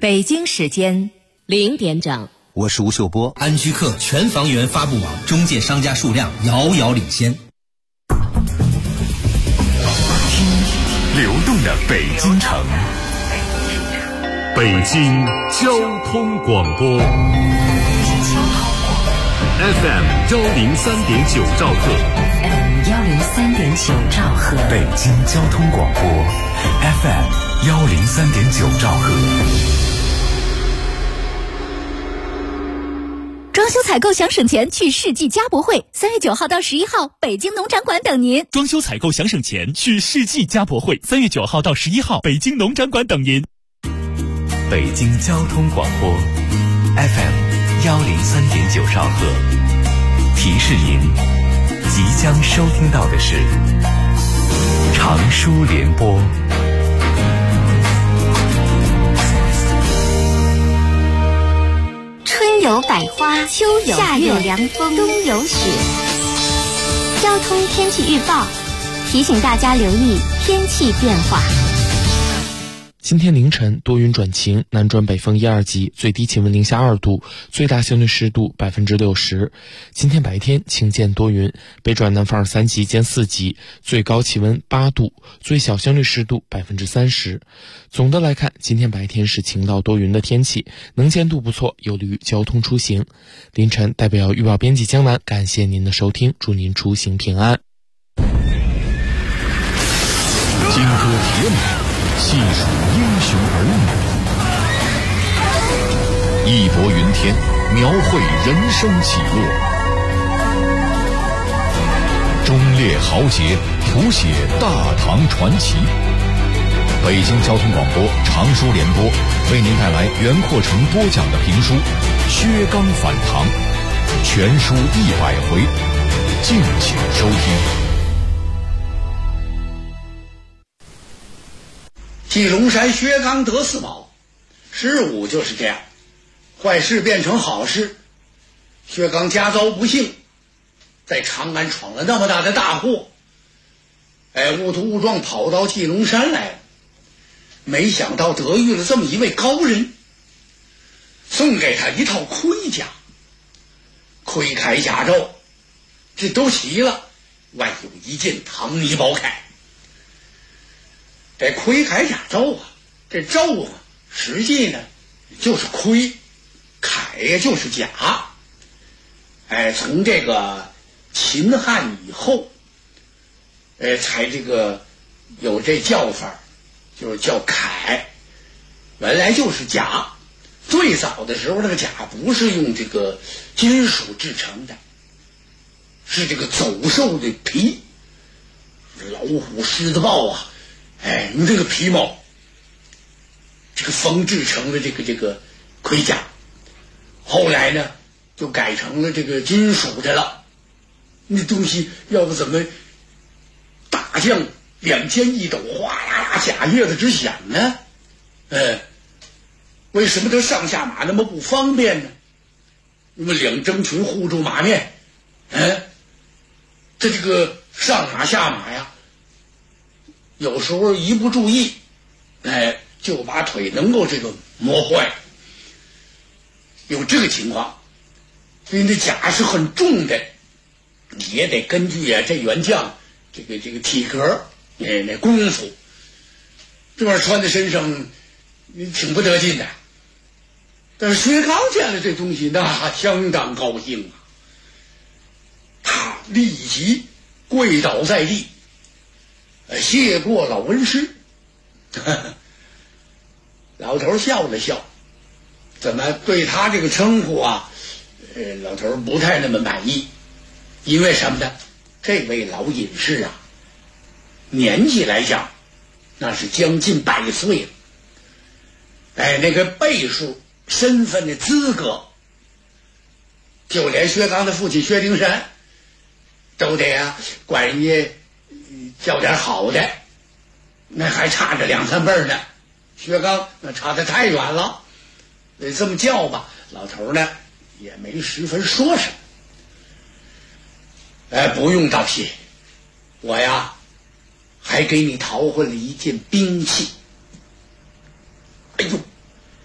北京时间0点整， 我是吴秀波。 安居客全房源发布网中介商家数量遥遥领先。 听流动的北京城，北京交通广播 FM 103.9兆赫 103.9兆赫， 北京交通广播 FM 103.9兆赫。 装修采购想省钱，去世纪家博会，3月9号到11号，北京农展馆等您。 装修采购想省钱，去世纪家博会，3月9号到11号，北京农展馆等您。 北京交通广播 FM 103.9兆赫，提示您即将收听到的是长舒联播。 春有百花，秋有夏有凉风，冬有雪。交通天气预报提醒大家留意天气变化。 今天凌晨多云转晴，南转北风1、2级，最低气温零下2度，最大相对湿度60%。今天白天晴间多云，北转南风2、3级兼4级，最高气温8度，最小相对湿度30%。总的来看，今天白天是晴到多云的天气，能见度不错，有利于交通出行。凌晨代表预报编辑江南感谢您的收听，祝您出行平安。 金戈铁马，细数英雄儿女，义薄云天，描绘人生起落，忠烈豪杰，谱写大唐传奇。北京交通广播长舒联播为您带来袁阔成播讲的评书《薛刚反唐》，全书100回，敬请收听。 继龙山薛刚得4宝，事物就是这样，坏事变成好事。薛刚家遭不幸，在长安闯了那么大的大祸，误突误撞跑到继龙山来了，没想到得遇了这么一位高人，送给他一套盔甲、盔铠甲胄，这都齐了，外有一件唐泥宝铠。这盔铠甲胄啊，这胄啊，实际呢就是盔，铠呀就是甲。从这个秦汉以后，才这个有这叫法，就是叫铠，原来就是甲。最早的时候，那个甲不是用这个金属制成的，是这个走兽的皮，老虎、狮子、豹啊。用这个皮毛，这个缝制成了这个盔甲，后来呢就改成了这个金属的了。那东西要不怎么大将2肩一斗，哗啦啦甲叶子直响呢？为什么他上下马那么不方便呢？因为2征群护住马面，这个上马下马呀，有时候一不注意，就把腿能够这个磨坏，有这个情况。所以那甲是很重的，你也得根据这原将这个体格，那功夫，这玩意儿穿在身上，你挺不得劲的。但是薛刚见了这东西，那相当高兴啊，他立即跪倒在地。谢过老恩师。老头笑了笑，怎么对他这个称呼啊，老头不太那么满意。因为什么呢？这位老隐士啊，年纪来讲那是将近100岁了，那个辈数、身份的资格，就连薛刚的父亲薛丁山都得管人家叫点好的，那还差着2、3辈呢。薛刚那差得太远了，得这么叫吧。老头呢也没十分说什么。不用道谢，我呀还给你淘换了一件兵器。哎呦，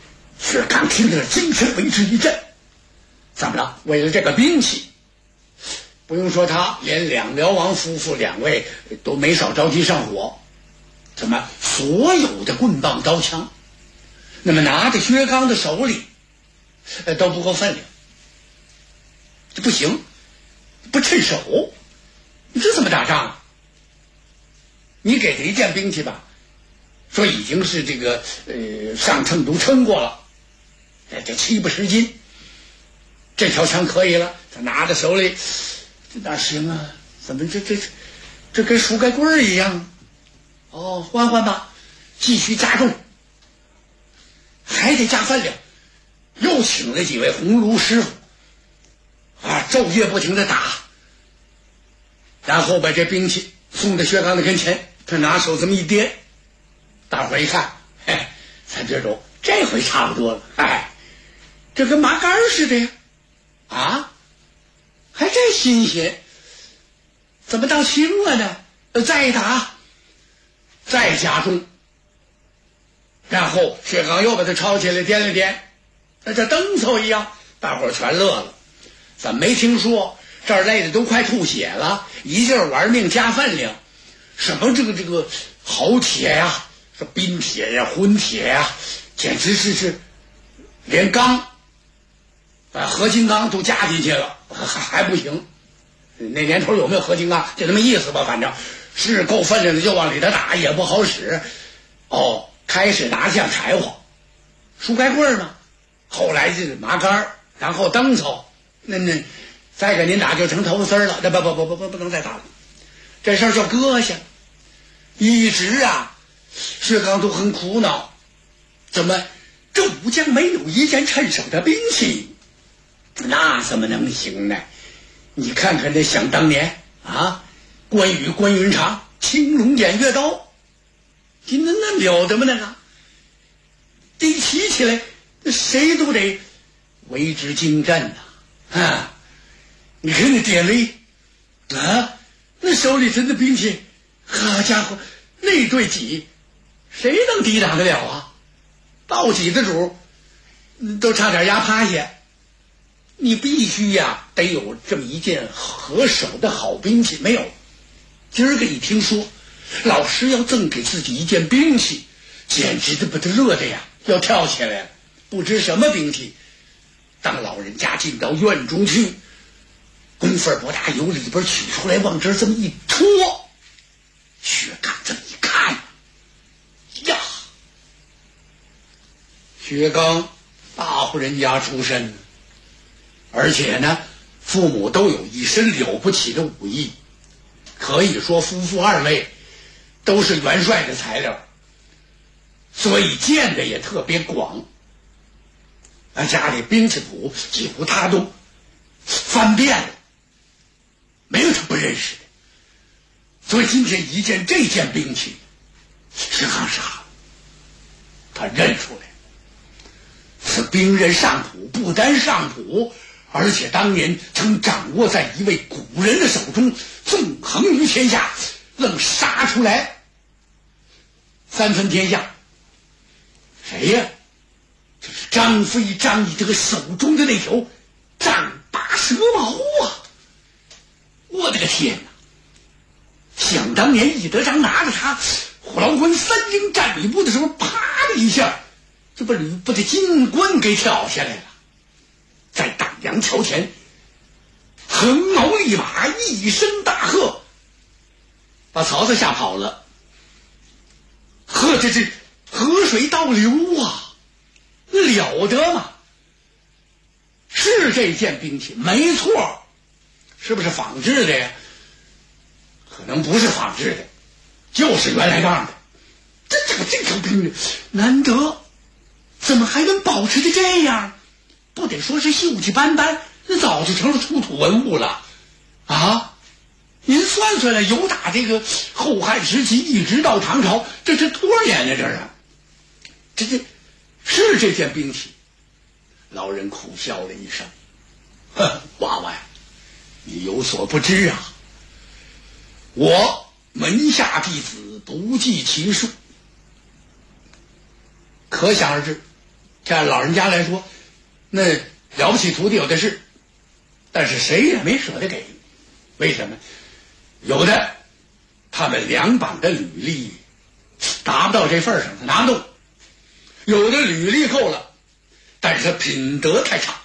薛刚听着精神为之一振。怎么了？为了这个兵器，不用说他，连两辽王夫妇两位都没少着急上火。怎么所有的棍棒刀枪，那么拿在薛刚的手里都不够分量，这不行，不趁手，你这怎么打仗啊？你给他一件兵器吧，说已经是这个上秤都称过了，这7不10斤，这条枪可以了，他拿在手里，这哪行啊？怎么这跟树盖棍儿一样？哦，换换吧，继续加重，还得加分量。又请了几位红炉师傅啊，昼夜不停的打，然后把这兵器送到薛刚的跟前，他拿手这么一掂，大伙儿一看，嘿，三觉主这回差不多了，哎，这跟麻杆似的呀，啊，还真新鲜，怎么到轻了呢？再打，再加重，然后薛刚又把它抄起来掂了掂，那这灯凑一样，大伙儿全乐了。怎么没听说？这儿累的都快吐血了，一劲儿玩命加分量，什么这个好铁呀，说冰铁呀、混铁呀，简直是连钢合金钢都加进去了，还不行。那年头有没有合金钢就那么意思吧，反正是够分量的就往里头打，也不好使。哦，开始拿像柴火、树盖棍嘛，后来是麻杆，然后灯凑，那再给您打就成头发丝了，这不能再打了。这事儿叫搁下，一直啊，薛刚都很苦恼，怎么这武将没有一件趁手的兵器？那怎么能行呢？你看看这想当年啊，关羽、关云长、青龙偃月刀，那了得吗？那个一提起来，谁都得为之惊震呐！啊，你看那典韦啊，那手里头的兵器，好家伙，那对戟，谁能抵挡得了啊？抱戟的主都差点压趴下。你必须呀，得有这么一件合手的好兵器。没有，今儿个一听说老师要赠给自己一件兵器，简直的把他乐的呀要跳起来了。不知什么兵器，当老人家进到院中去，功夫不大，由里边取出来，往这儿这么一戳，薛刚这么一看呀，薛刚大户人家出身，而且呢父母都有一身了不起的武艺，可以说夫妇二位都是元帅的材料，所以见的也特别广。家里兵器谱几乎他都翻遍了，没有他不认识的。所以今天一见这件兵器，薛刚傻，他认出来，此兵刃上谱，不单上谱，而且当年曾掌握在一位古人的手中，纵横于天下，愣杀出来3分天下。谁呀？这是张飞张翼这个手中的那条丈八蛇矛啊！我的个天哪！想当年义德章拿着他虎牢关3英战吕布的时候，啪的一下就把吕布的金冠给挑下来了，在党阳桥前横矛立马，一声大喝，把曹操吓跑了。呵，这是河水倒流啊，了得吗？是这件兵器没错，是不是仿制的呀？可能不是仿制的，就是原来样的。这条兵难得，怎么还能保持的这样？不得说是锈迹斑斑，那早就成了出土文物了啊！您算算了，由打这个后汉时期一直到唐朝，这是多少年呢？这是是这件兵器。老人苦笑了一声：“哼，娃娃呀，你有所不知啊，我门下弟子不计其数，可想而知， 这老人家来说，那了不起徒弟有的是，但是谁也没舍得给。为什么？有的他们2榜的履历达不到这份上，他拿不动；有的履历够了，但是他品德太差。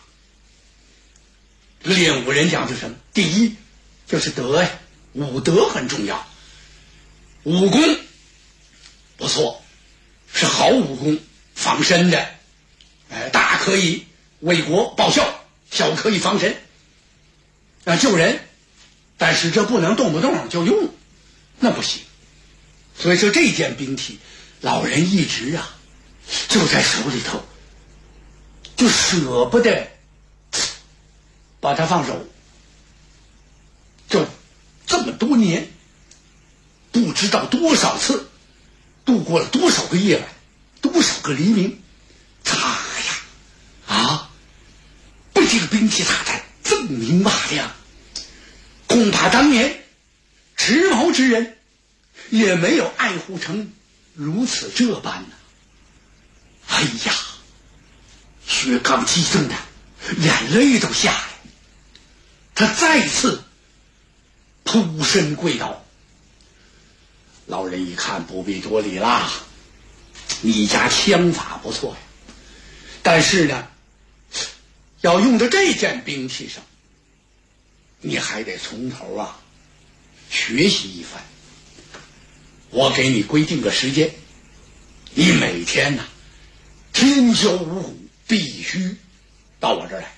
练武人讲究什么？第一就是德呀，武德很重要。武功不错，是好武功，防身的，大可以为国报效，小可以防身救人，但是这不能动不动就用，那不行。所以说这件兵器，老人一直就在手里头，就舍不得把它放手。就这么多年，不知道多少次，度过了多少个夜晚，多少个黎明，擦呀被这个兵器擦得锃明瓦亮。恐怕当年持矛之人也没有爱护成如此这般呢。哎呀，薛刚激动的眼泪都下来，他再次扑身跪倒。老人一看，不必多礼啦，你家枪法不错呀，但是呢，要用到这件兵器上，你还得从头学习一番。我给你规定个时间，你每天天宵五虎必须到我这儿来，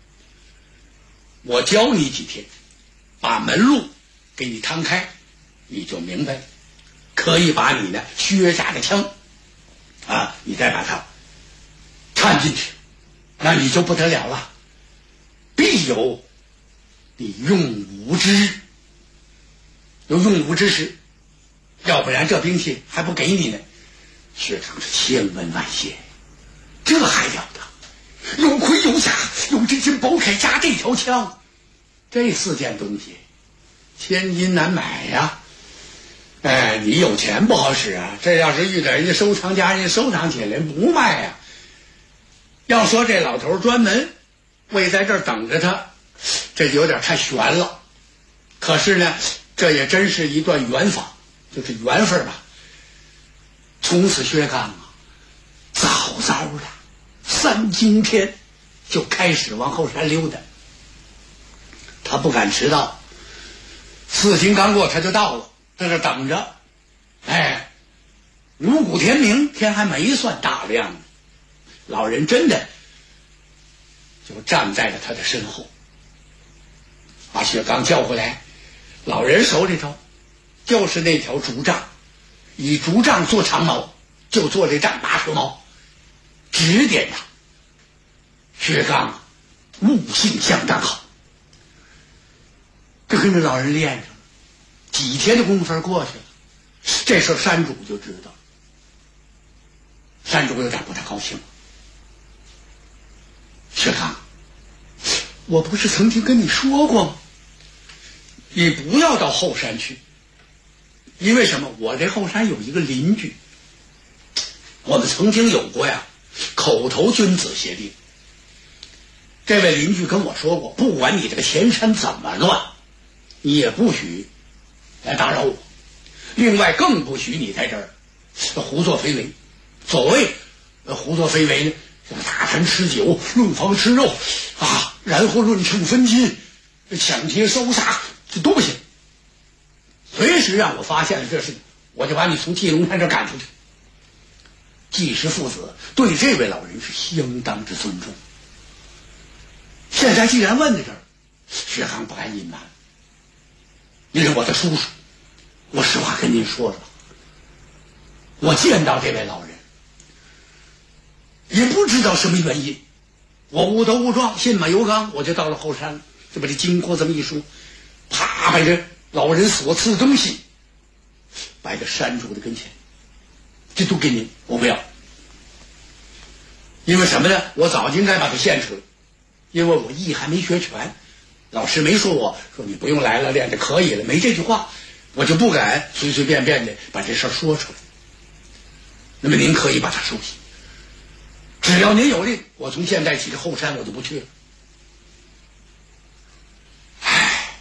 我教你几天，把门路给你摊开，你就明白了。可以把你的薛家的枪你再把它掺进去，那你就不得了了，必有你用武之日，有用武之时，要不然这兵器还不给你呢。薛刚是千恩万谢，这还了得，有盔有甲，有这身宝铠加这条枪，这4件东西千金难买呀。你有钱不好使啊，这要是遇到人家收藏家，人家收藏起来不卖呀。要说这老头专门为在这儿等着他，这就有点太悬了。可是呢，这也真是一段缘法，就是缘分吧。从此薛刚早早的3更天就开始往后山溜达，他不敢迟到。4更刚过他就到了，在这等着。五谷天明，天还没算大亮呢，老人真的就站在了他的身后，把薛刚叫回来。老人手里头就是那条竹杖，以竹杖做长矛，就做这丈8蛇矛，指点他。薛刚悟性相当好，这跟着老人练上了，几天的功夫过去了。这时候山主就知道，山主有点不太高兴了。薛刚，我不是曾经跟你说过吗？你不要到后山去，因为什么？我这后山有一个邻居，我们曾经有过口头君子协定。这位邻居跟我说过，不管你这个前山怎么乱，你也不许来打扰我，另外更不许你在这儿胡作非为。所谓胡作非为呢，这个打谈吃酒，论房吃肉然后论秤分金，抢劫烧杀，这都不行。随时让我发现了这事，我就把你从季龙山这赶出去。季氏父子对这位老人是相当之尊重。现在既然问到这儿，薛刚不敢隐瞒，您是我的叔叔，我实话跟您说说，我见到这位老人也不知道什么原因，我误打误撞，信马由缰，我就到了后山了，就把这经过这么一说，啪把这老人所赐的东西摆在山主的跟前，这都给您，我不要。因为什么呢？我早就应该把它献出来，因为我艺还没学全，老师没说我说你不用来了，练着可以了，没这句话，我就不敢随随便便的把这事儿说出来。那么您可以把它收起。 只要您有令，我从现在起这后山我就不去了。唉，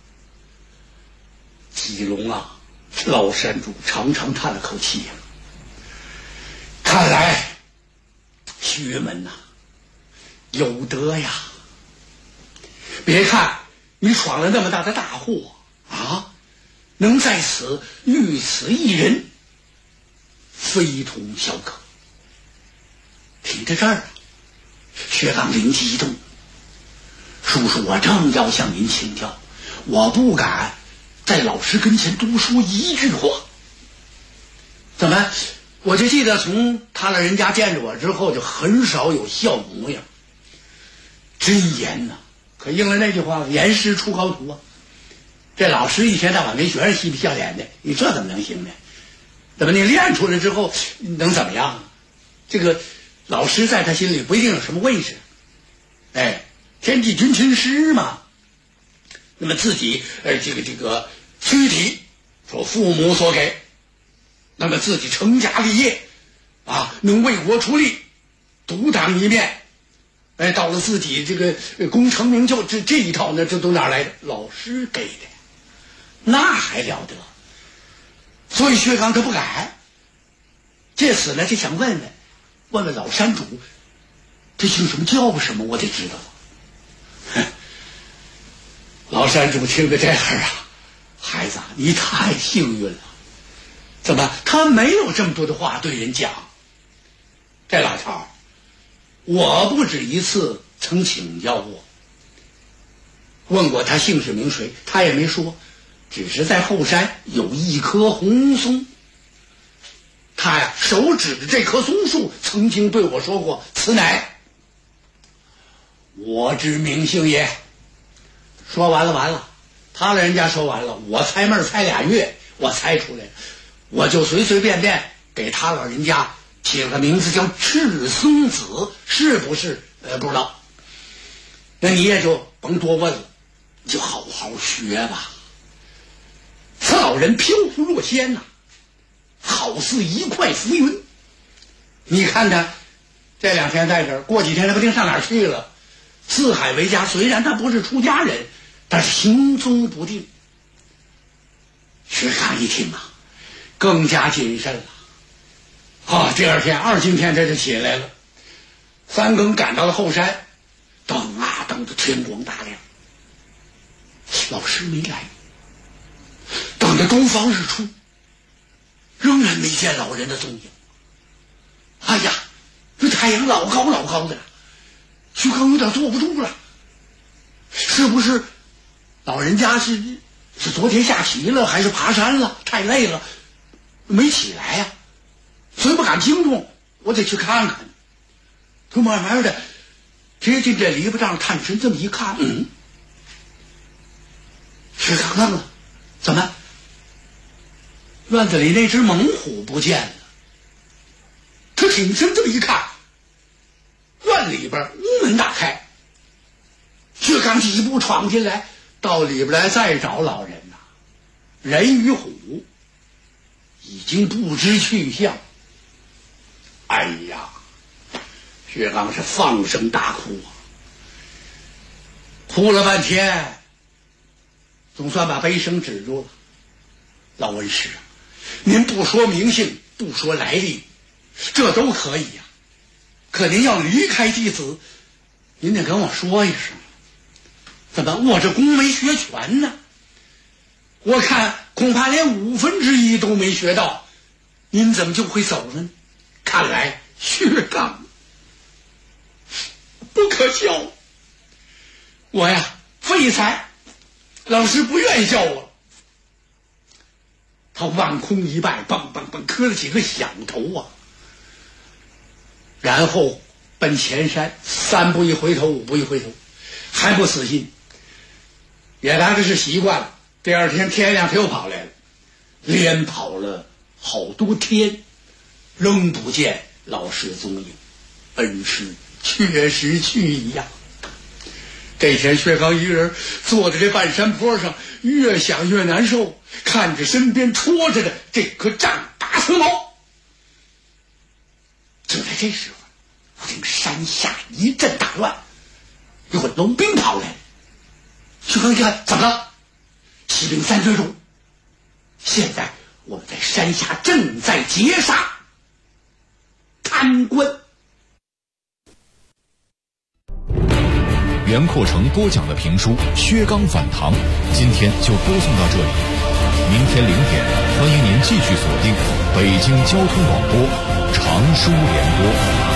吉龙啊，老山主长长叹了口气呀，看来薛门呐有德呀。别看你闯了那么大的大祸啊，能在此遇此一人，非同小可。听到这儿，薛刚灵机一动，叔叔，我正要向您请教，我不敢在老师跟前多说一句话。怎么？我就记得从他老人家见着我之后，就很少有笑模样。真严呐，可应了那句话，严师出高徒啊。这老师一天到晚跟学生嬉皮笑脸的，你这怎么能行呢？怎么你练出来之后能怎么样啊？这个老师在他心里不一定有什么位置。哎，天地君亲师嘛。那么自己这个躯体说父母所给，那么自己成家立业啊，能为国出力，独当一面。哎，到了自己这个功成名就，这一套呢，这都哪来的？老师给的，那还了得。所以薛刚他不敢。借此呢，就想问问老山主，这姓什么叫什么，我得知道。老山主听着这样啊，孩子，你太幸运了。怎么他没有这么多的话对人讲？这老头儿，我不止一次曾请教过，问过他姓氏名谁，他也没说，只是在后山有一棵红松。他呀手指着这棵松树，曾经对我说过：“此乃我之名姓也。”说完了，他人家说完了，我猜闷猜2月，我猜出来了，我就随随便便给他老人家起了个名字叫赤松子，是不是？不知道。那你也就甭多问了，你就好好学吧。此老人飘忽若仙呐，好似一块浮云。你看他这2天在这儿，过几天他不定上哪儿去了。四海为家，虽然他不是出家人，但是行踪不定。薛刚一听啊，更加谨慎了。第2天2今天这就起来了，3更赶到了后山，等啊等着天光大亮，老师没来，等着东方日出，仍然没见老人的踪影。哎呀，这太阳老高的，薛刚有点坐不住了。是不是老人家是昨天下棋了，还是爬山了，太累了没起来呀？虽不敢惊动，我得去看看。他慢慢的贴近这篱笆帐，探身这么一看，薛刚愣了，怎么院子里那只猛虎不见了？他挺身这么一看，院里边屋门打开，薛刚几步闯进来，到里边来再找老人呐，人与虎已经不知去向。哎呀，薛刚是放声大哭啊，哭了半天，总算把悲声止住了。老恩师啊，您不说名姓，不说来历，这都可以呀。可您要离开弟子，您得跟我说一声。怎么我这功没学全呢？我看恐怕连1/5都没学到，您怎么就会走了呢？看来薛刚不可教，我呀废材，老师不愿意教我。他往空一拜，梆梆梆磕了几个响头啊，然后奔前山，3步一回头，5步一回头，还不死心。也当这是习惯了。第2天天亮，他又跑来了，连跑了好多天，仍不见老师踪影。恩师确实去矣呀。这天薛刚一人坐在这半山坡上，越想越难受，看着身边戳着的这颗丈8寸矛。就在这时候，我听山下一阵大乱，有农兵跑来，徐康一看怎么了？骑兵3追中，现在我们在山下正在截杀贪官。 袁阔成播讲的评书《薛刚反唐》，今天就播送到这里。明天0点，欢迎您继续锁定北京交通广播长书联播。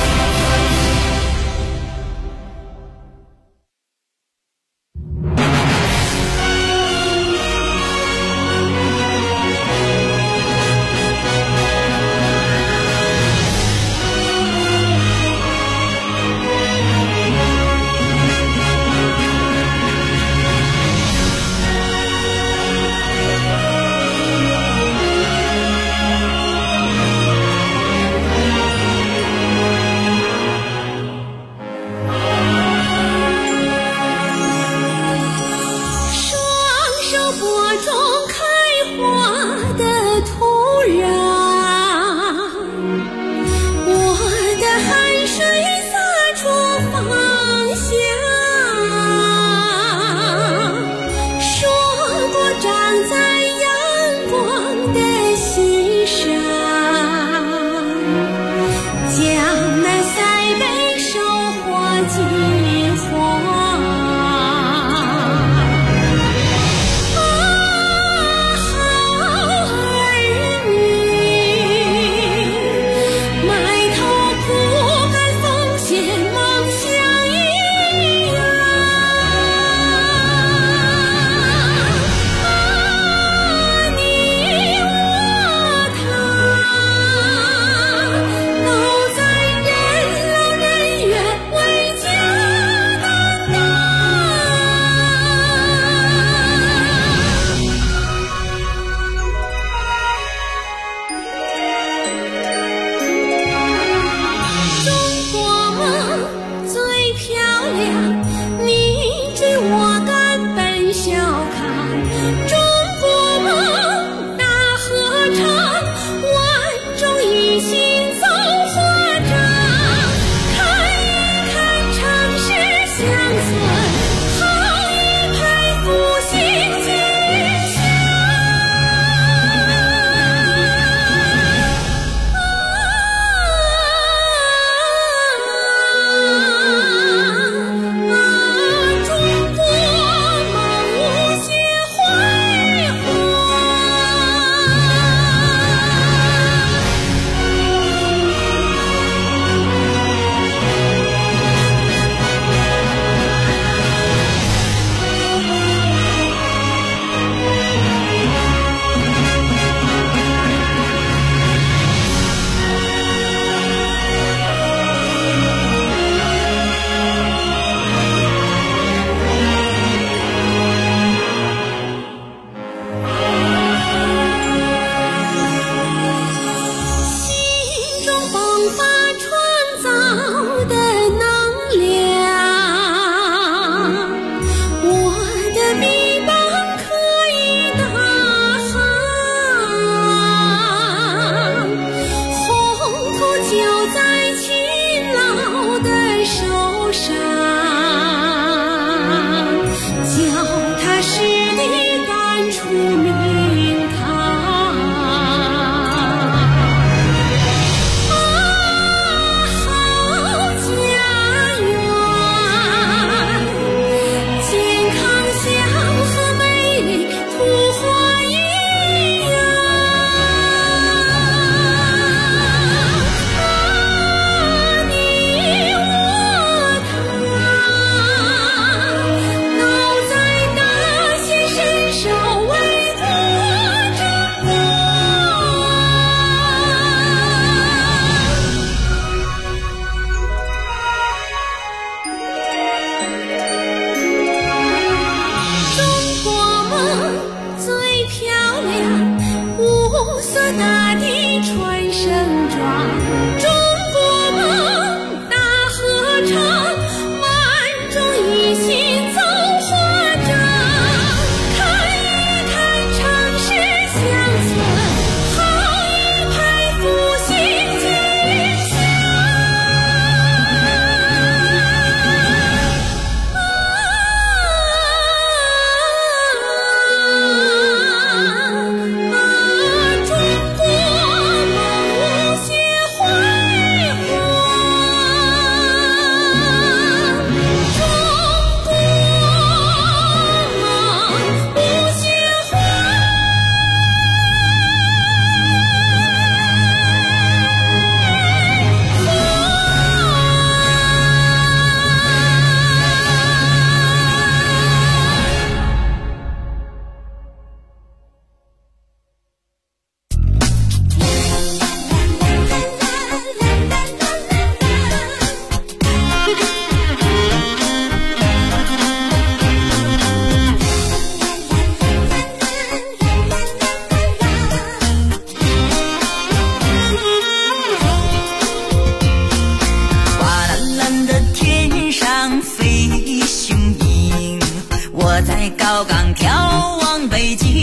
我在高岗眺望北京，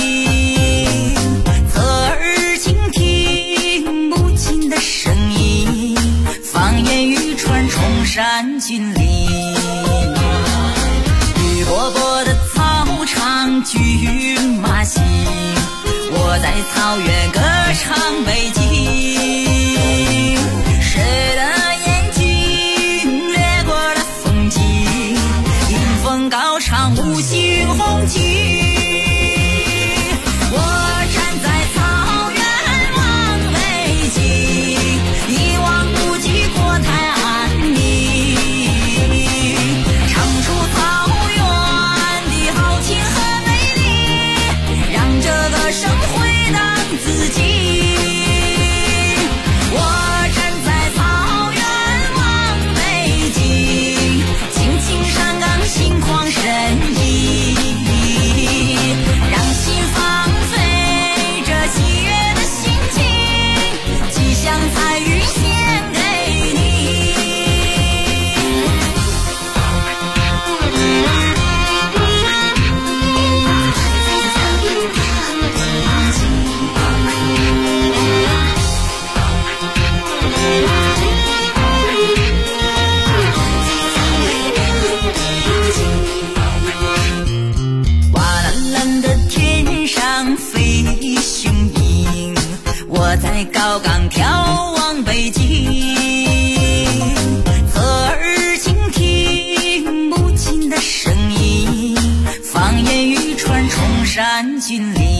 侧耳倾听母亲的声音，方言语传崇山峻岭。绿波波的草场骏马行，我在草原歌唱北京。谁的眼睛掠过了风景，迎风高唱五星红旗。我站在草原望北京，一望无际国泰安宁，唱出草原的豪情和美丽，让这个生回荡自己。我站在草原望北京，青青山岗心旷神怡，让心放飞这喜悦的心情，吉祥彩云献给你。瓦蓝蓝的天上飞雄鹰，我在高岗眺望北京，侧耳倾听母亲的声音，方言语传崇山峻岭。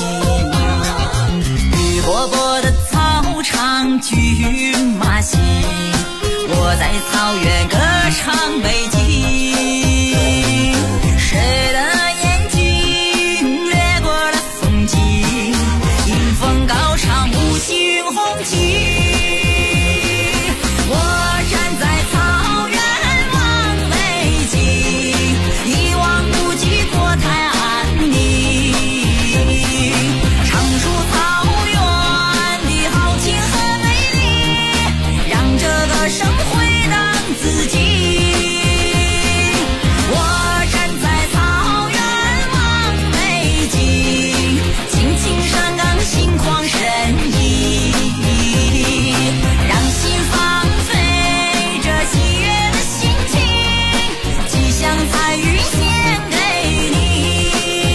绿波波的草场骏马行，我在草原歌唱北京。谁的眼睛掠过了风景，迎风高唱五星红旗。我站在草原望北京，一望无际国泰安宁，唱出草原的豪情和美丽，让这个生回荡自己。我站在草原望北京，青青山岗心旷神怡，让心放飞这喜悦的心情，吉祥彩云献给你。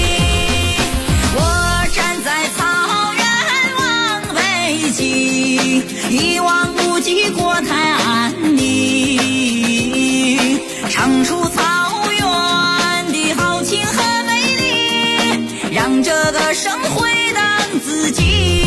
我站在草原望北京，一望无际国泰安宁，唱出草原的豪情和美丽，让这个生回荡自己。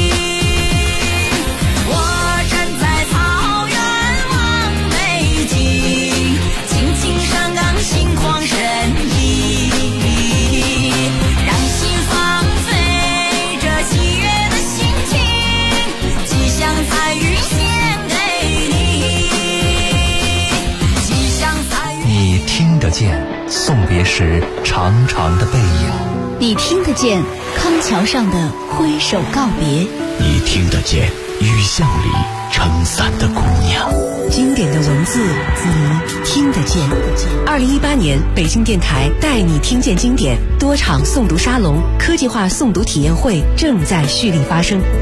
我站在草原望北京，青青山岗心旷神怡，让心放飞这喜悦的心情，吉祥彩云献给你。吉祥彩云你听得见送别时长长的背影， 你听得见康桥上的挥手告别， 你听得见雨巷里撑伞的姑娘。 经典的文字，你听得见。2018年北京电台带你听见经典多场诵读沙龙、科技化诵读体验会正在蓄力发生。